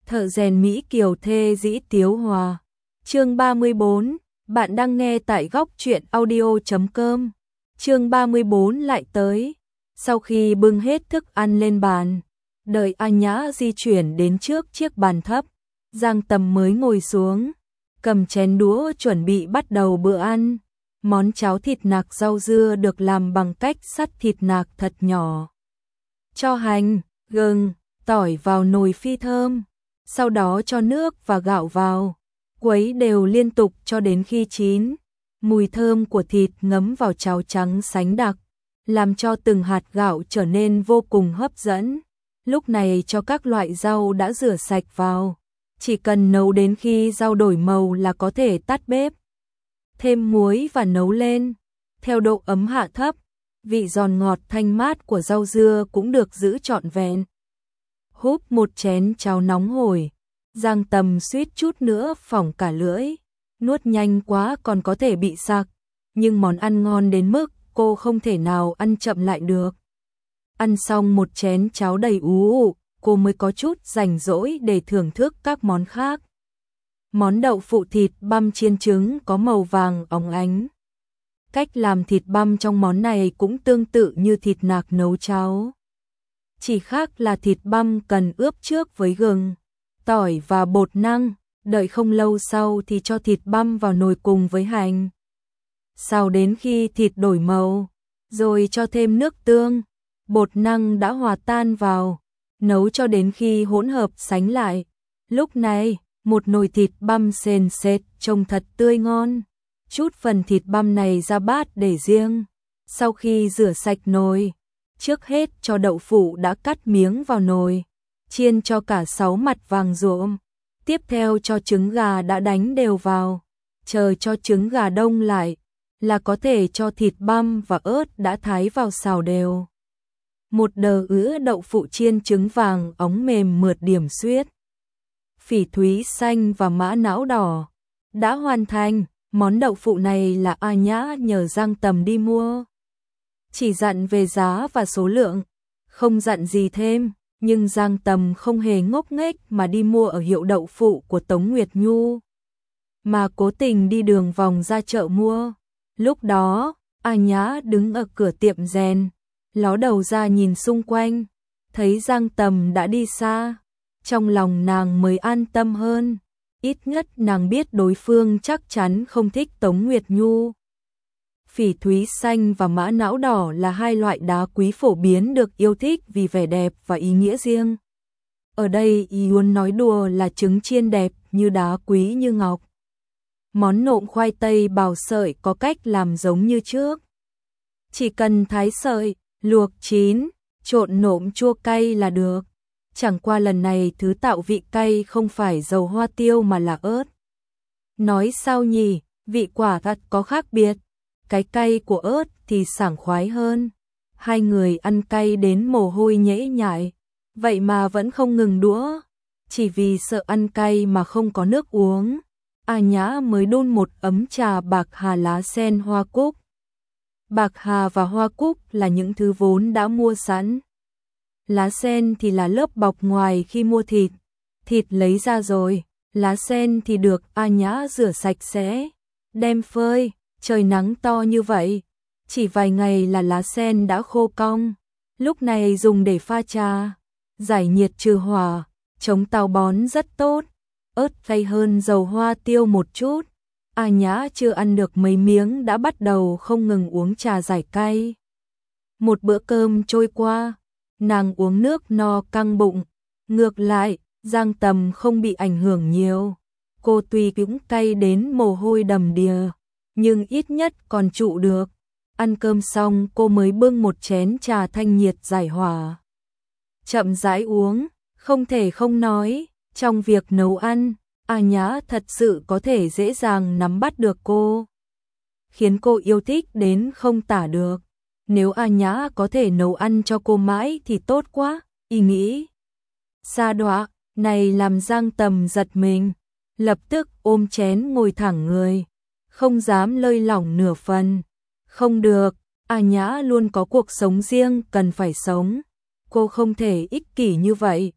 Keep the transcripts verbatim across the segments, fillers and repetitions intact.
Thợ rèn Mỹ Kiều thê dĩ tiếu hòa. Chương ba mươi bốn, bạn đang nghe tại góc truyện audio chấm com. Chương ba mươi bốn lại tới. Sau khi bưng hết thức ăn lên bàn, đợi A Nhã di chuyển đến trước chiếc bàn thấp, Giang Tầm mới ngồi xuống, cầm chén đũa chuẩn bị bắt đầu bữa ăn. Món cháo thịt nạc rau dưa được làm bằng cách sắt thịt nạc thật nhỏ. Cho hành, gừng, tỏi vào nồi phi thơm, sau đó cho nước và gạo vào, quấy đều liên tục cho đến khi chín. Mùi thơm của thịt ngấm vào cháo trắng sánh đặc, làm cho từng hạt gạo trở nên vô cùng hấp dẫn. Lúc này cho các loại rau đã rửa sạch vào, chỉ cần nấu đến khi rau đổi màu là có thể tắt bếp. Thêm muối và nấu lên, theo độ ấm hạ thấp, vị giòn ngọt thanh mát của rau dưa cũng được giữ trọn vẹn. Húp một chén cháo nóng hổi, Giang Tầm suýt chút nữa phỏng cả lưỡi, nuốt nhanh quá còn có thể bị sặc, nhưng món ăn ngon đến mức cô không thể nào ăn chậm lại được. Ăn xong một chén cháo đầy ú ụ, cô mới có chút rảnh rỗi để thưởng thức các món khác. Món đậu phụ thịt băm chiên trứng có màu vàng óng ánh. Cách làm thịt băm trong món này cũng tương tự như thịt nạc nấu cháo. Chỉ khác là thịt băm cần ướp trước với gừng, tỏi và bột năng, đợi không lâu sau thì cho thịt băm vào nồi cùng với hành. Sau đến khi thịt đổi màu, rồi cho thêm nước tương, bột năng đã hòa tan vào, nấu cho đến khi hỗn hợp sánh lại. Lúc này, một nồi thịt băm sền sệt trông thật tươi ngon. Chút phần thịt băm này ra bát để riêng. Sau khi rửa sạch nồi, trước hết cho đậu phụ đã cắt miếng vào nồi, chiên cho cả sáu mặt vàng rộm. Tiếp theo cho trứng gà đã đánh đều vào, chờ cho trứng gà đông lại là có thể cho thịt băm và ớt đã thái vào xào đều. Một đờ ứa đậu phụ chiên trứng vàng óng mềm mượt điểm xuyết. Phỉ thúy xanh và mã não đỏ đã hoàn thành. Món đậu phụ này là A Nhã nhờ Giang Tầm đi mua, chỉ dặn về giá và số lượng, không dặn gì thêm. Nhưng Giang Tầm không hề ngốc nghếch mà đi mua ở hiệu đậu phụ của Tống Nguyệt Nhu, mà cố tình đi đường vòng ra chợ mua. Lúc đó, A Nhã đứng ở cửa tiệm rèn, ló đầu ra nhìn xung quanh, thấy Giang Tầm đã đi xa, trong lòng nàng mới an tâm hơn. Ít nhất nàng biết đối phương chắc chắn không thích Tống Nguyệt Nhu. Phỉ thúy xanh và mã não đỏ là hai loại đá quý phổ biến được yêu thích vì vẻ đẹp và ý nghĩa riêng. Ở đây ý muốn nói đùa là trứng chiên đẹp như đá quý như ngọc. Món nộm khoai tây bào sợi có cách làm giống như trước. Chỉ cần thái sợi, luộc chín, trộn nộm chua cay là được. Chẳng qua lần này thứ tạo vị cay không phải dầu hoa tiêu mà là ớt. Nói sao nhỉ, vị quả thật có khác biệt. Cái cay của ớt thì sảng khoái hơn. Hai người ăn cay đến mồ hôi nhễ nhại, vậy mà vẫn không ngừng đũa. Chỉ vì sợ ăn cay mà không có nước uống, A Nhã mới đun một ấm trà bạc hà lá sen hoa cúc. Bạc hà và hoa cúc là những thứ vốn đã mua sẵn. Lá sen thì là lớp bọc ngoài khi mua thịt. Thịt lấy ra rồi, lá sen thì được A Nhã rửa sạch sẽ, đem phơi. Trời nắng to như vậy, chỉ vài ngày là lá sen đã khô cong. Lúc này dùng để pha trà, giải nhiệt trừ hỏa, chống táo bón rất tốt. Ớt cay hơn dầu hoa tiêu một chút. A Nhã chưa ăn được mấy miếng đã bắt đầu không ngừng uống trà giải cay. Một bữa cơm trôi qua, nàng uống nước no căng bụng. Ngược lại, Giang Tầm không bị ảnh hưởng nhiều. Cô tuy cũng cay đến mồ hôi đầm đìa, nhưng ít nhất còn trụ được. Ăn cơm xong cô mới bưng một chén trà thanh nhiệt giải hỏa, chậm rãi uống. Không thể không nói, trong việc nấu ăn, A Nhã thật sự có thể dễ dàng nắm bắt được cô, khiến cô yêu thích đến không tả được. Nếu A Nhã có thể nấu ăn cho cô mãi thì tốt quá. Ý nghĩ xa đọa này làm Giang Tầm giật mình, lập tức ôm chén ngồi thẳng người, không dám lơi lỏng nửa phần. Không được, A Nhã luôn có cuộc sống riêng cần phải sống. Cô không thể ích kỷ như vậy.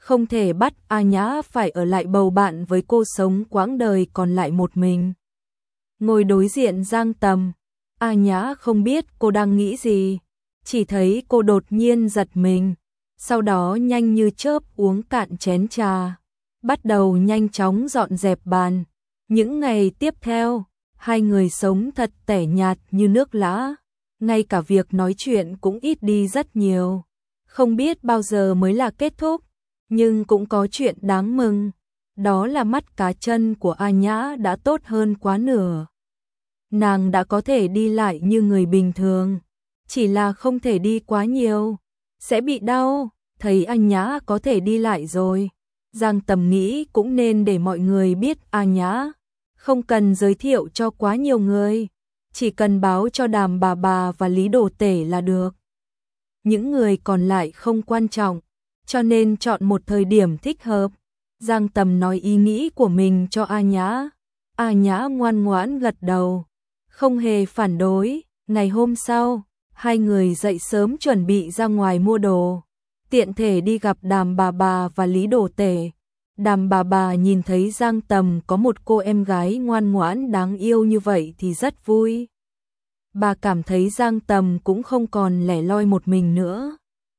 không thể bắt A Nhã phải ở lại bầu bạn với cô sống quãng đời còn lại một mình. Ngồi đối diện Giang Tầm, A Nhã không biết cô đang nghĩ gì, chỉ thấy cô đột nhiên giật mình, sau đó nhanh như chớp uống cạn chén trà, bắt đầu nhanh chóng dọn dẹp bàn. Những ngày tiếp theo, hai người sống thật tẻ nhạt như nước lã, ngay cả việc nói chuyện cũng ít đi rất nhiều. Không biết bao giờ mới là kết thúc, nhưng cũng có chuyện đáng mừng, đó là mắt cá chân của A Nhã đã tốt hơn quá nửa. Nàng đã có thể đi lại như người bình thường, chỉ là không thể đi quá nhiều, sẽ bị đau. Thấy A Nhã có thể đi lại rồi, Giang Tầm nghĩ cũng nên để mọi người biết A Nhã, không cần giới thiệu cho quá nhiều người, chỉ cần báo cho Đàm bà bà và Lý Đồ Tể là được. Những người còn lại không quan trọng, cho nên chọn một thời điểm thích hợp. Giang Tầm nói ý nghĩ của mình cho A Nhã. A Nhã ngoan ngoãn gật đầu, không hề phản đối. Ngày hôm sau, hai người dậy sớm chuẩn bị ra ngoài mua đồ, tiện thể đi gặp Đàm bà bà và Lý Đồ Tể. Đàm bà bà nhìn thấy Giang Tầm có một cô em gái ngoan ngoãn đáng yêu như vậy thì rất vui. Bà cảm thấy Giang Tầm cũng không còn lẻ loi một mình nữa.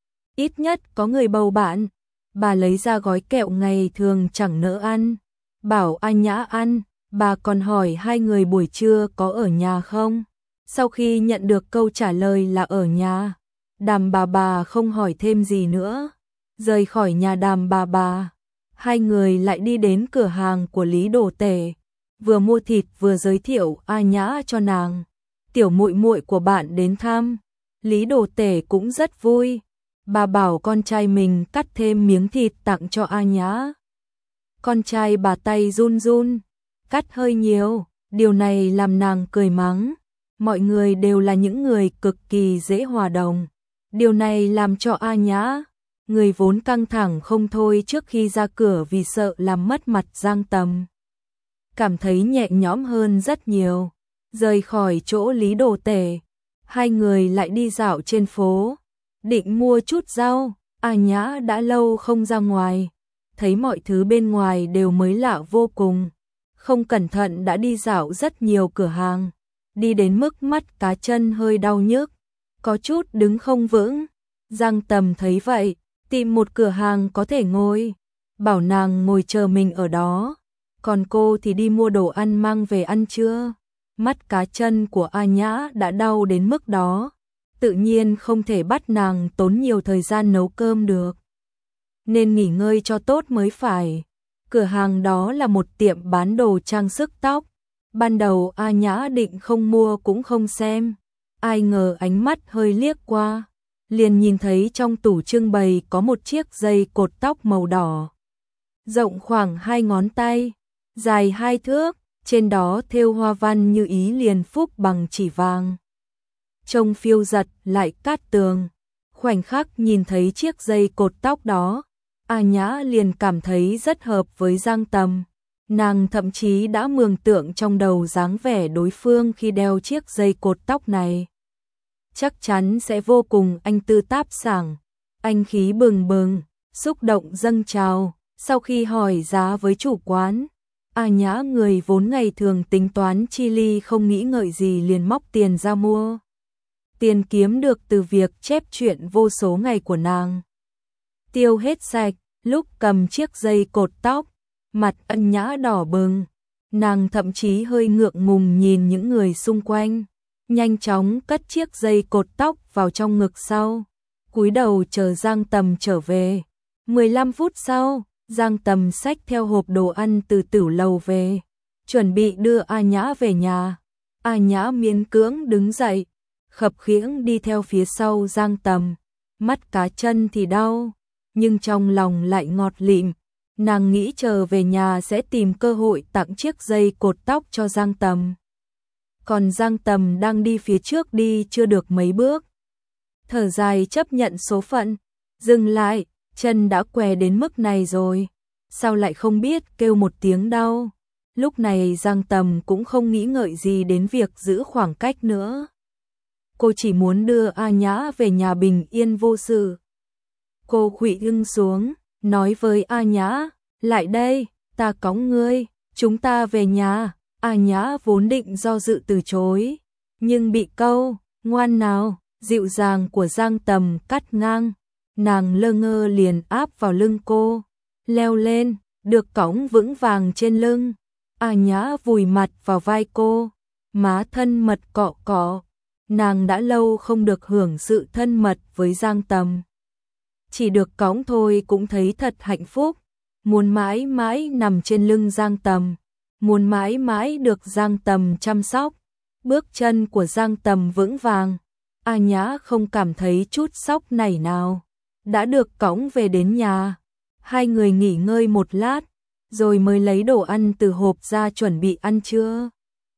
Ít nhất có người bầu bạn. Bà lấy ra gói kẹo ngày thường chẳng nỡ ăn, bảo A Nhã ăn. Bà còn hỏi hai người buổi trưa có ở nhà không. Sau khi nhận được câu trả lời là ở nhà, Đàm bà bà không hỏi thêm gì nữa. Rời khỏi nhà Đàm bà bà, hai người lại đi đến cửa hàng của Lý Đồ Tể, vừa mua thịt vừa giới thiệu A Nhã cho nàng. Tiểu muội muội của bạn đến thăm. Lý Đồ Tể cũng rất vui. Bà bảo con trai mình cắt thêm miếng thịt tặng cho A Nhã. Con trai bà tay run run, cắt hơi nhiều, điều này làm nàng cười mắng. Mọi người đều là những người cực kỳ dễ hòa đồng. Điều này làm cho A Nhã, người vốn căng thẳng không thôi trước khi ra cửa vì sợ làm mất mặt Giang Tầm, cảm thấy nhẹ nhõm hơn rất nhiều. Rời khỏi chỗ Lý Đồ Tể, hai người lại đi dạo trên phố, định mua chút rau. A Nhã đã lâu không ra ngoài, thấy mọi thứ bên ngoài đều mới lạ vô cùng, không cẩn thận đã đi dạo rất nhiều cửa hàng, đi đến mức mắt cá chân hơi đau nhức, có chút đứng không vững. Giang Tầm thấy vậy, tìm một cửa hàng có thể ngồi, bảo nàng ngồi chờ mình ở đó, còn cô thì đi mua đồ ăn mang về ăn trưa. Mắt cá chân của A Nhã đã đau đến mức đó, tự nhiên không thể bắt nàng tốn nhiều thời gian nấu cơm được, nên nghỉ ngơi cho tốt mới phải. Cửa hàng đó là một tiệm bán đồ trang sức tóc. Ban đầu A Nhã định không mua cũng không xem, ai ngờ ánh mắt hơi liếc qua, liền nhìn thấy trong tủ trưng bày có một chiếc dây cột tóc màu đỏ, rộng khoảng hai ngón tay, dài hai thước, trên đó thêu hoa văn như ý liền phúc bằng chỉ vàng. Trông phiêu giật lại cát tường. Khoảnh khắc nhìn thấy chiếc dây cột tóc đó, A Nhã liền cảm thấy rất hợp với Giang Tầm. Nàng thậm chí đã mường tượng trong đầu dáng vẻ đối phương khi đeo chiếc dây cột tóc này. Chắc chắn sẽ vô cùng anh tư táp sảng, anh khí bừng bừng, xúc động dâng trào. Sau khi hỏi giá với chủ quán, A Nhã người vốn ngày thường tính toán chi ly không nghĩ ngợi gì liền móc tiền ra mua. Tiền kiếm được từ việc chép chuyện vô số ngày của nàng tiêu hết sạch. Lúc cầm chiếc dây cột tóc, mặt A Nhã đỏ bừng, nàng thậm chí hơi ngượng ngùng nhìn những người xung quanh, nhanh chóng cất chiếc dây cột tóc vào trong ngực sau, cúi đầu chờ Giang Tầm trở về. mười lăm phút sau, Giang Tầm xách theo hộp đồ ăn từ tửu lầu về, chuẩn bị đưa A Nhã về nhà. A Nhã miễn cưỡng đứng dậy, khập khiễng đi theo phía sau Giang Tầm, mắt cá chân thì đau, nhưng trong lòng lại ngọt lịm. Nàng nghĩ chờ về nhà sẽ tìm cơ hội tặng chiếc dây cột tóc cho Giang Tầm. Còn Giang Tầm đang đi phía trước đi chưa được mấy bước, thở dài chấp nhận số phận, dừng lại, chân đã què đến mức này rồi, sao lại không biết kêu một tiếng đau. Lúc này Giang Tầm cũng không nghĩ ngợi gì đến việc giữ khoảng cách nữa. Cô chỉ muốn đưa A Nhã về nhà bình yên vô sự. Cô khuỵu lưng xuống, nói với A Nhã, lại đây, ta cõng ngươi, chúng ta về nhà. A Nhã vốn định do dự từ chối, nhưng bị câu, ngoan nào, dịu dàng của Giang Tầm cắt ngang, nàng lơ ngơ liền áp vào lưng cô, leo lên, được cõng vững vàng trên lưng. A Nhã vùi mặt vào vai cô, má thân mật cọ cọ, nàng đã lâu không được hưởng sự thân mật với Giang Tầm. Chỉ được cõng thôi cũng thấy thật hạnh phúc, muốn mãi mãi nằm trên lưng Giang Tầm, muốn mãi mãi được Giang Tầm chăm sóc. Bước chân của Giang Tầm vững vàng, A Nhã không cảm thấy chút sóc nảy nào. Đã được cõng về đến nhà, hai người nghỉ ngơi một lát, rồi mới lấy đồ ăn từ hộp ra chuẩn bị ăn trưa.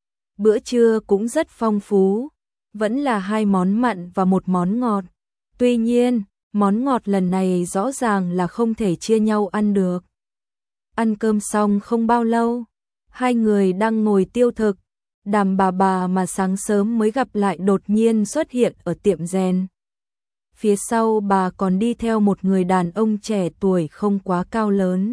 Bữa trưa cũng rất phong phú, vẫn là hai món mặn và một món ngọt. Tuy nhiên, món ngọt lần này rõ ràng là không thể chia nhau ăn được. Ăn cơm xong không bao lâu, hai người đang ngồi tiêu thực, Đàm bà bà mà sáng sớm mới gặp lại đột nhiên xuất hiện ở tiệm rèn. Phía sau bà còn đi theo một người đàn ông trẻ tuổi không quá cao lớn.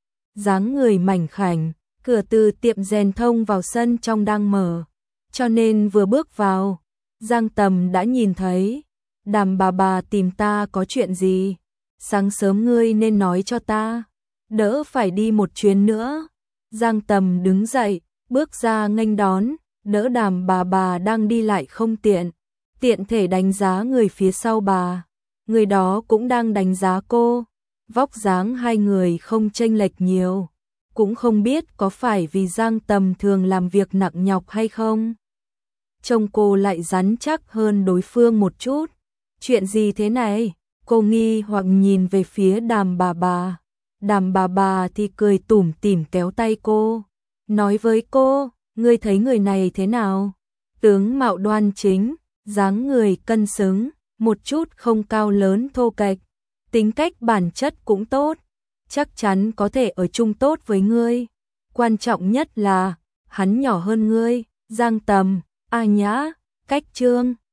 Dáng người mảnh khảnh, cửa từ tiệm rèn thông vào sân trong đang mở, cho nên vừa bước vào, Giang Tầm đã nhìn thấy. Đàm bà bà tìm ta có chuyện gì? Sáng sớm ngươi nên nói cho ta, đỡ phải đi một chuyến nữa. Giang Tầm đứng dậy, bước ra nghênh đón, đỡ Đàm bà bà đang đi lại không tiện, tiện thể đánh giá người phía sau bà. Người đó cũng đang đánh giá cô, vóc dáng hai người không chênh lệch nhiều, cũng không biết có phải vì Giang Tầm thường làm việc nặng nhọc hay không. Trông cô lại rắn chắc hơn đối phương một chút. Chuyện gì thế này? Cô nghi hoặc nhìn về phía Đàm bà bà. Đàm bà bà thì cười tủm tỉm kéo tay cô, nói với cô, ngươi thấy người này thế nào? Tướng mạo đoan chính, dáng người cân xứng, một chút không cao lớn thô kệch, tính cách bản chất cũng tốt, chắc chắn có thể ở chung tốt với ngươi. Quan trọng nhất là, hắn nhỏ hơn ngươi. Giang Tầm, A Nhã, cách Trương